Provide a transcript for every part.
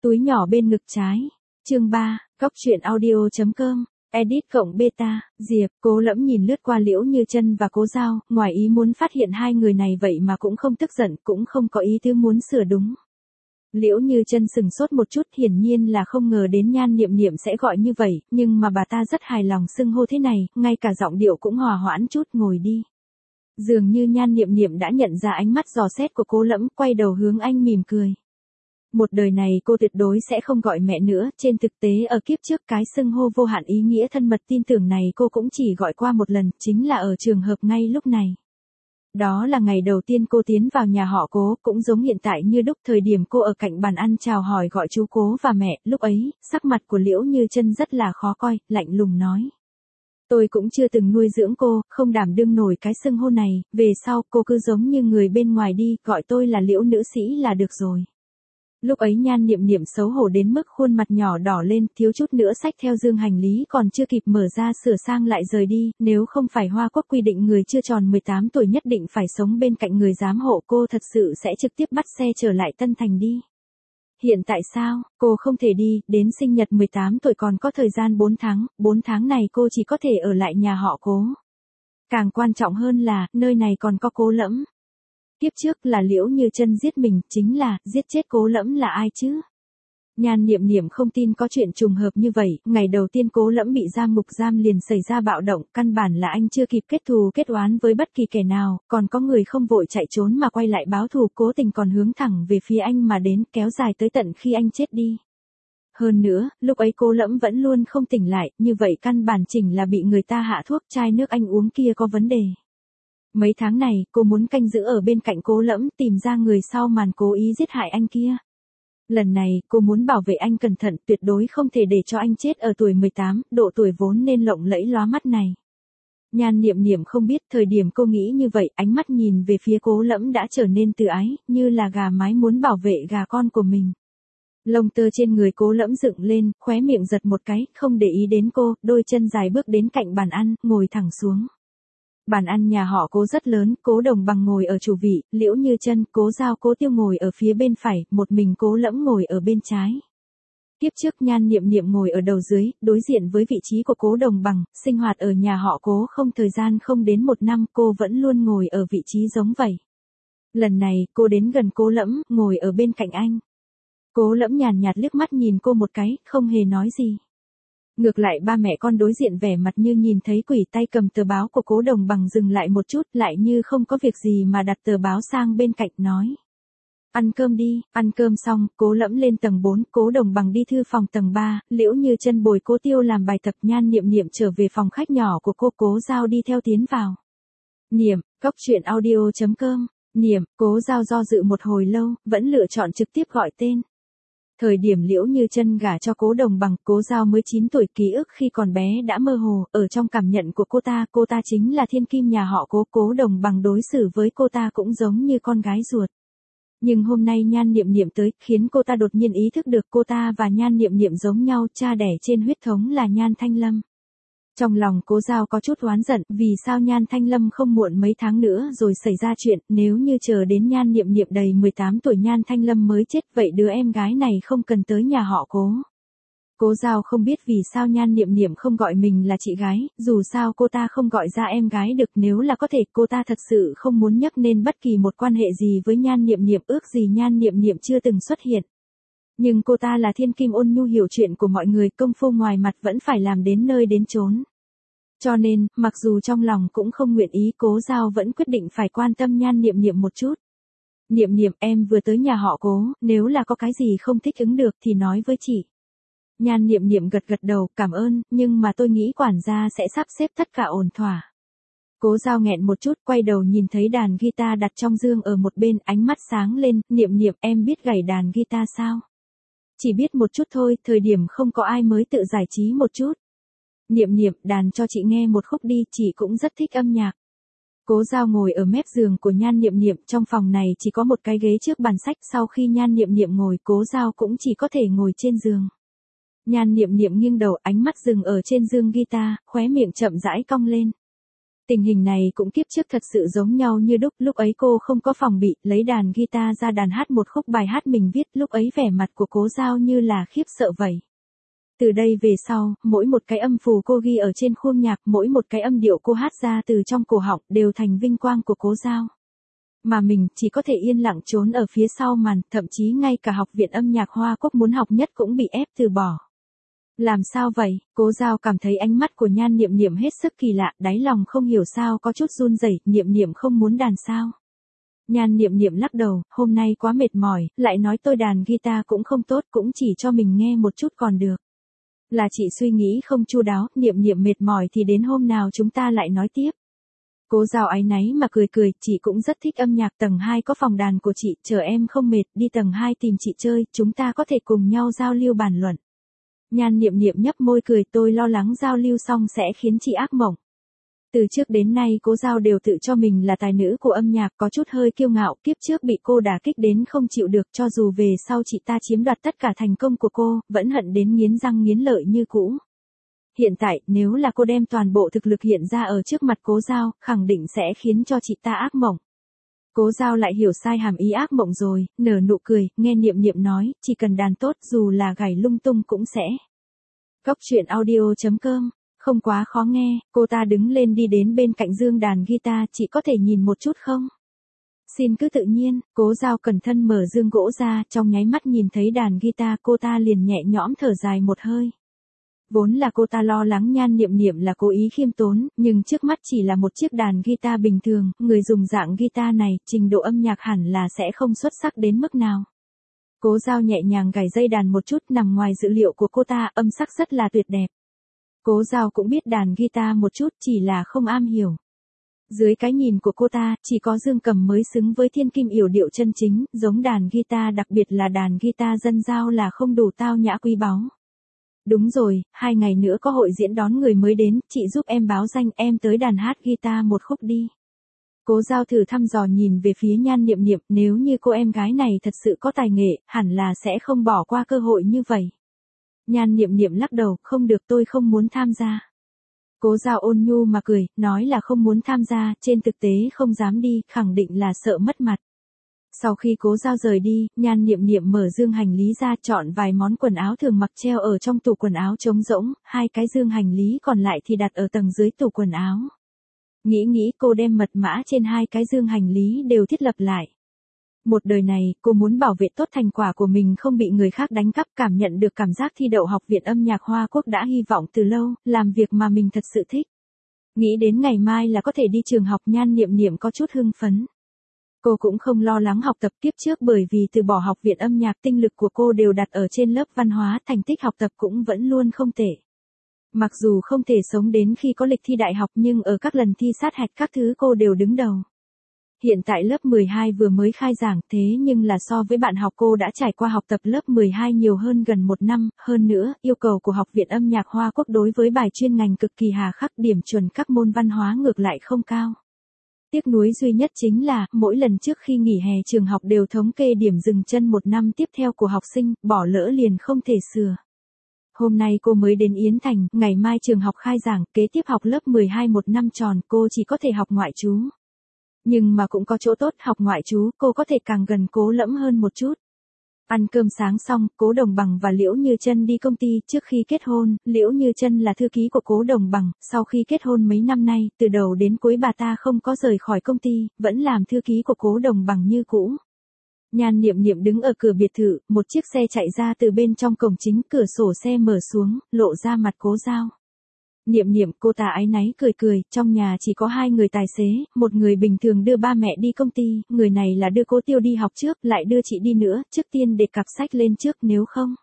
Túi nhỏ bên ngực trái. Chương 3, Cóc truyện audio.com. Edit cộng beta, Diệp, Cố Lẫm nhìn lướt qua Liễu Như Chân và Cố Giao, ngoài ý muốn phát hiện hai người này vậy mà cũng không tức giận, cũng không có ý tứ muốn sửa đúng. Liễu Như Chân sừng sốt một chút, hiển nhiên là không ngờ đến Nhan Niệm Niệm sẽ gọi như vậy, nhưng mà bà ta rất hài lòng xưng hô thế này, ngay cả giọng điệu cũng hòa hoãn chút, ngồi đi. Dường như Nhan Niệm Niệm đã nhận ra ánh mắt dò xét của Cố Lẫm, quay đầu hướng anh mỉm cười. Một đời này cô tuyệt đối sẽ không gọi mẹ nữa, trên thực tế ở kiếp trước cái xưng hô vô hạn ý nghĩa thân mật tin tưởng này cô cũng chỉ gọi qua một lần, chính là ở trường hợp ngay lúc này. Đó là ngày đầu tiên cô tiến vào nhà họ Cố, cũng giống hiện tại như đúc thời điểm cô ở cạnh bàn ăn chào hỏi gọi chú Cố và mẹ, lúc ấy, sắc mặt của Liễu Như Chân rất là khó coi, lạnh lùng nói. Tôi cũng chưa từng nuôi dưỡng cô, không đảm đương nổi cái xưng hô này, về sau cô cứ giống như người bên ngoài đi, gọi tôi là Liễu nữ sĩ là được rồi. Lúc ấy Nhan Niệm Niệm xấu hổ đến mức khuôn mặt nhỏ đỏ lên, thiếu chút nữa xách theo dương hành lý còn chưa kịp mở ra sửa sang lại rời đi, nếu không phải Hoa Quốc quy định người chưa tròn 18 tuổi nhất định phải sống bên cạnh người giám hộ, cô thật sự sẽ trực tiếp bắt xe trở lại Tân Thành đi. Hiện tại sao, cô không thể đi, đến sinh nhật 18 tuổi còn có thời gian 4 tháng này cô chỉ có thể ở lại nhà họ Cố. Càng quan trọng hơn là, nơi này còn có Cố Lẫm. Tiếp trước là Liễu Như Chân giết mình, chính là, giết chết Cố Lẫm là ai chứ? Nhan Niệm Niệm không tin có chuyện trùng hợp như vậy, ngày đầu tiên Cố Lẫm bị giam ngục giam liền xảy ra bạo động, căn bản là anh chưa kịp kết thù kết oán với bất kỳ kẻ nào, còn có người không vội chạy trốn mà quay lại báo thù, cố tình còn hướng thẳng về phía anh mà đến, kéo dài tới tận khi anh chết đi. Hơn nữa, lúc ấy Cố Lẫm vẫn luôn không tỉnh lại, như vậy căn bản chỉnh là bị người ta hạ thuốc, chai nước anh uống kia có vấn đề. Mấy tháng này, cô muốn canh giữ ở bên cạnh Cố Lẫm, tìm ra người sau màn cố ý giết hại anh kia. Lần này, cô muốn bảo vệ anh cẩn thận, tuyệt đối không thể để cho anh chết ở tuổi 18, độ tuổi vốn nên lộng lẫy lóa mắt này. Nhan Niệm Niệm không biết, thời điểm cô nghĩ như vậy, ánh mắt nhìn về phía Cố Lẫm đã trở nên từ ái, như là gà mái muốn bảo vệ gà con của mình. Lông tơ trên người Cố Lẫm dựng lên, khóe miệng giật một cái, không để ý đến cô, đôi chân dài bước đến cạnh bàn ăn, ngồi thẳng xuống. Bàn ăn nhà họ Cố rất lớn, Cố Đồng Bằng ngồi ở chủ vị, Liễu Như Chân, Cố Giao, Cố Tiêu ngồi ở phía bên phải, một mình Cố Lẫm ngồi ở bên trái. Tiếp trước Nhan Niệm Niệm ngồi ở đầu dưới, đối diện với vị trí của Cố Đồng Bằng, sinh hoạt ở nhà họ Cố không thời gian không đến 1 năm, cô vẫn luôn ngồi ở vị trí giống vậy. Lần này, cô đến gần Cố Lẫm, ngồi ở bên cạnh anh. Cố Lẫm nhàn nhạt liếc mắt nhìn cô một cái, không hề nói gì. Ngược lại ba mẹ con đối diện vẻ mặt như nhìn thấy quỷ, tay cầm tờ báo của Cố Đồng Bằng dừng lại một chút, lại như không có việc gì mà đặt tờ báo sang bên cạnh nói. Ăn cơm đi, ăn cơm xong, Cố Lẫm lên tầng 4, Cố Đồng Bằng đi thư phòng tầng 3, Liễu Như Chân bồi Cố Tiêu làm bài tập, Nhan Niệm Niệm trở về phòng khách nhỏ của cô, Cố Giao đi theo tiến vào. Niệm, Cóc truyện audio.com, Niệm, Cố Giao do dự một hồi lâu, vẫn lựa chọn trực tiếp gọi tên. Thời điểm Liễu Như Chân gả cho Cố Đồng Bằng, Cố Giao mới 9 tuổi, ký ức khi còn bé đã mơ hồ, ở trong cảm nhận của cô ta chính là thiên kim nhà họ Cố, Cố Đồng Bằng đối xử với cô ta cũng giống như con gái ruột. Nhưng hôm nay Nhan Niệm Niệm tới, khiến cô ta đột nhiên ý thức được cô ta và Nhan Niệm Niệm giống nhau, cha đẻ trên huyết thống là Nhan Thanh Lâm. Trong lòng Cố Giao có chút oán giận, vì sao Nhan Thanh Lâm không muộn mấy tháng nữa rồi xảy ra chuyện, nếu như chờ đến Nhan Niệm Niệm đầy 18 tuổi Nhan Thanh Lâm mới chết, vậy đứa em gái này không cần tới nhà họ Cố. Cố Giao không biết vì sao Nhan Niệm Niệm không gọi mình là chị gái, dù sao cô ta không gọi ra em gái được, nếu là có thể cô ta thật sự không muốn nhắc nên bất kỳ một quan hệ gì với Nhan Niệm Niệm, ước gì Nhan Niệm Niệm chưa từng xuất hiện. Nhưng cô ta là thiên kim ôn nhu hiểu chuyện của mọi người, công phu ngoài mặt vẫn phải làm đến nơi đến chốn. Cho nên, mặc dù trong lòng cũng không nguyện ý, Cố Giao vẫn quyết định phải quan tâm Nhan Niệm Niệm một chút. Niệm Niệm, em vừa tới nhà họ Cố, nếu là có cái gì không thích ứng được thì nói với chị. Nhan Niệm Niệm gật đầu, cảm ơn, nhưng mà tôi nghĩ quản gia sẽ sắp xếp tất cả ổn thỏa. Cố Giao nghẹn một chút, quay đầu nhìn thấy đàn guitar đặt trong dương ở một bên, ánh mắt sáng lên, Niệm Niệm, em biết gảy đàn guitar sao? Chỉ biết một chút thôi, thời điểm không có ai mới tự giải trí một chút. Niệm Niệm, đàn cho chị nghe một khúc đi, chị cũng rất thích âm nhạc. Cố Giao ngồi ở mép giường của Nhan Niệm Niệm, trong phòng này chỉ có một cái ghế trước bàn sách, sau khi Nhan Niệm Niệm ngồi, Cố Giao cũng chỉ có thể ngồi trên giường. Nhan Niệm Niệm nghiêng đầu, ánh mắt dừng ở trên dương guitar, khóe miệng chậm rãi cong lên. Tình hình này cũng kiếp trước thật sự giống nhau như đúc, lúc ấy cô không có phòng bị, lấy đàn guitar ra đàn hát một khúc bài hát mình viết, lúc ấy vẻ mặt của Cố Giao như là khiếp sợ vậy. Từ đây về sau, mỗi một cái âm phù cô ghi ở trên khuôn nhạc, mỗi một cái âm điệu cô hát ra từ trong cổ họng đều thành vinh quang của Cố Giao. Mà mình chỉ có thể yên lặng trốn ở phía sau màn, thậm chí ngay cả học viện âm nhạc Hoa Quốc muốn học nhất cũng bị ép từ bỏ. Làm sao vậy? Cố Giao cảm thấy ánh mắt của Nhan Niệm Niệm hết sức kỳ lạ, đáy lòng không hiểu sao có chút run rẩy. Niệm Niệm không muốn đàn sao? Nhan Niệm Niệm lắc đầu, hôm nay quá mệt mỏi, lại nói tôi đàn guitar cũng không tốt, cũng chỉ cho mình nghe một chút còn được. Là chị suy nghĩ không chu đáo, Niệm Niệm mệt mỏi thì đến hôm nào chúng ta lại nói tiếp. Cố Giao áy náy mà cười cười, chị cũng rất thích âm nhạc, tầng 2 có phòng đàn của chị, chờ em không mệt, đi tầng 2 tìm chị chơi, chúng ta có thể cùng nhau giao lưu bàn luận. Nhan Niệm Niệm nhấp môi cười, tôi lo lắng giao lưu xong sẽ khiến chị ác mộng. Từ trước đến nay Cố Giao đều tự cho mình là tài nữ của âm nhạc, có chút hơi kiêu ngạo, kiếp trước bị cô đả kích đến không chịu được, cho dù về sau chị ta chiếm đoạt tất cả thành công của cô, vẫn hận đến nghiến răng nghiến lợi như cũ. Hiện tại, nếu là cô đem toàn bộ thực lực hiện ra ở trước mặt Cố Giao, khẳng định sẽ khiến cho chị ta ác mộng. Cố Giao lại hiểu sai hàm ý ác mộng rồi, nở nụ cười, nghe Niệm Niệm nói, chỉ cần đàn tốt dù là gảy lung tung cũng sẽ. Cóc truyện audio.com, không quá khó nghe, cô ta đứng lên đi đến bên cạnh dương đàn guitar, chị có thể nhìn một chút không? Xin cứ tự nhiên, Cố Giao cẩn thận mở dương gỗ ra, trong nháy mắt nhìn thấy đàn guitar cô ta liền nhẹ nhõm thở dài một hơi. Vốn là cô ta lo lắng Nhan Niệm Niệm là cố ý khiêm tốn, nhưng trước mắt chỉ là một chiếc đàn guitar bình thường, người dùng dạng guitar này, trình độ âm nhạc hẳn là sẽ không xuất sắc đến mức nào. Cố Giao nhẹ nhàng gảy dây đàn một chút, nằm ngoài dự liệu của cô ta, âm sắc rất là tuyệt đẹp. Cố Giao cũng biết đàn guitar một chút, chỉ là không am hiểu. Dưới cái nhìn của cô ta, chỉ có dương cầm mới xứng với thiên kim yểu điệu chân chính, giống đàn guitar, đặc biệt là đàn guitar dân giao là không đủ tao nhã quý báu. Đúng rồi, 2 ngày nữa có hội diễn đón người mới đến, chị giúp em báo danh, em tới đàn hát guitar một khúc đi. Cố Giao thử thăm dò nhìn về phía Nhan Niệm Niệm, nếu như cô em gái này thật sự có tài nghệ, hẳn là sẽ không bỏ qua cơ hội như vậy. Nhan Niệm Niệm lắc đầu, không được, tôi không muốn tham gia. Cố Giao ôn nhu mà cười, nói là không muốn tham gia, trên thực tế không dám đi, khẳng định là sợ mất mặt. Sau khi Cố Giao rời đi, Nhan Niệm Niệm mở dương hành lý ra, chọn vài món quần áo thường mặc treo ở trong tủ quần áo trống rỗng, 2 cái dương hành lý còn lại thì đặt ở tầng dưới tủ quần áo. Nghĩ cô đem mật mã trên 2 cái dương hành lý đều thiết lập lại. Một đời này, cô muốn bảo vệ tốt thành quả của mình không bị người khác đánh cắp, cảm nhận được cảm giác thi đậu học viện âm nhạc Hoa Quốc đã hy vọng từ lâu, làm việc mà mình thật sự thích. Nghĩ đến ngày mai là có thể đi trường học, Nhan Niệm Niệm có chút hưng phấn. Cô cũng không lo lắng học tập kiếp trước, bởi vì từ bỏ học viện âm nhạc tinh lực của cô đều đặt ở trên lớp văn hóa, thành tích học tập cũng vẫn luôn không tệ. Mặc dù không thể sống đến khi có lịch thi đại học nhưng ở các lần thi sát hạch các thứ cô đều đứng đầu. Hiện tại lớp 12 vừa mới khai giảng, thế nhưng là so với bạn học cô đã trải qua học tập lớp 12 nhiều hơn gần 1 năm, hơn nữa, yêu cầu của học viện âm nhạc Hoa Quốc đối với bài chuyên ngành cực kỳ hà khắc, điểm chuẩn các môn văn hóa ngược lại không cao. Tiếc nuối duy nhất chính là, mỗi lần trước khi nghỉ hè trường học đều thống kê điểm dừng chân 1 năm tiếp theo của học sinh, bỏ lỡ liền không thể sửa. Hôm nay cô mới đến Yến Thành, ngày mai trường học khai giảng, kế tiếp học lớp 12 1 năm tròn, cô chỉ có thể học ngoại trú. Nhưng mà cũng có chỗ tốt, học ngoại trú, cô có thể càng gần Cố Lẫm hơn một chút. Ăn cơm sáng xong, Cố Đồng Bằng và Liễu Như Chân đi công ty, trước khi kết hôn, Liễu Như Chân là thư ký của Cố Đồng Bằng, sau khi kết hôn mấy năm nay, từ đầu đến cuối bà ta không có rời khỏi công ty, vẫn làm thư ký của Cố Đồng Bằng như cũ. Nhan Niệm Niệm đứng ở cửa biệt thự, một chiếc xe chạy ra từ bên trong cổng chính, cửa sổ xe mở xuống, lộ ra mặt Cố Giao. Niệm Niệm, cô ta áy náy cười cười, trong nhà chỉ có 2 người tài xế, một người bình thường đưa ba mẹ đi công ty, người này là đưa Cố Tiêu đi học trước, lại đưa chị đi nữa, trước tiên để cặp sách lên trước, nếu không.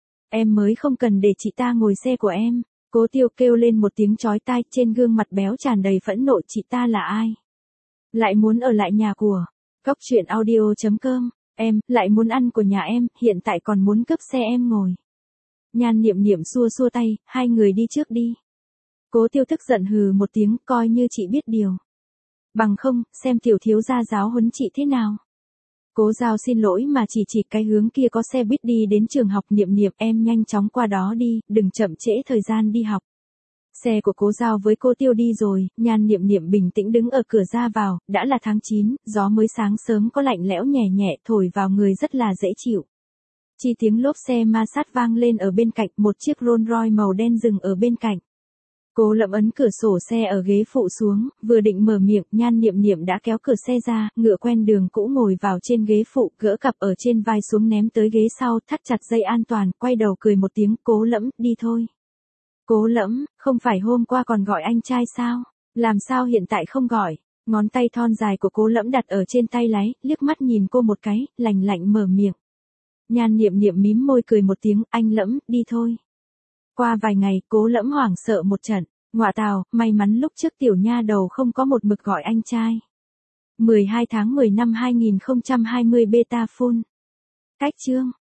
Em mới không cần để chị ta ngồi xe của em. Cố Tiêu kêu lên một tiếng chói tai, trên gương mặt béo tràn đầy phẫn nộ, chị ta là ai? Lại muốn ở lại nhà của. Cóc truyện audio.com, em, lại muốn ăn của nhà em, hiện tại còn muốn cướp xe em ngồi. Nhan Niệm Niệm xua xua tay, 2 người đi trước đi. Cố Tiêu tức giận hừ một tiếng, coi như chị biết điều. Bằng không, xem tiểu thiếu gia giáo huấn chị thế nào. Cố Giao xin lỗi mà chỉ cái hướng kia có xe buýt đi đến trường học. Niệm Niệm, em nhanh chóng qua đó đi, đừng chậm trễ thời gian đi học. Xe của Cố Giao với cô Tiêu đi rồi, Nhan Niệm Niệm bình tĩnh đứng ở cửa ra vào, đã là tháng 9, gió mới sáng sớm có lạnh lẽo nhẹ nhẹ thổi vào người rất là dễ chịu. Chi tiếng lốp xe ma sát vang lên ở bên cạnh, một chiếc Rolls Royce màu đen dừng ở bên cạnh. Cố Lẫm ấn cửa sổ xe ở ghế phụ xuống, vừa định mở miệng, Nhan Niệm Niệm đã kéo cửa xe ra, ngựa quen đường cũ ngồi vào trên ghế phụ, gỡ cặp ở trên vai xuống ném tới ghế sau, thắt chặt dây an toàn, quay đầu cười một tiếng, Cố Lẫm, đi thôi. Cố Lẫm, không phải hôm qua còn gọi anh trai sao? Làm sao hiện tại không gọi? Ngón tay thon dài của Cố Lẫm đặt ở trên tay lái, liếc mắt nhìn cô một cái, lạnh lạnh mở miệng. Nhan Niệm Niệm mím môi cười một tiếng, anh Lẫm, đi thôi. Qua vài ngày, Cố Lẫm hoảng sợ một trận. Ngọa tào, may mắn lúc trước tiểu nha đầu không có một mực gọi anh trai. 12 tháng 10 năm 2020 beta full. Cách chương.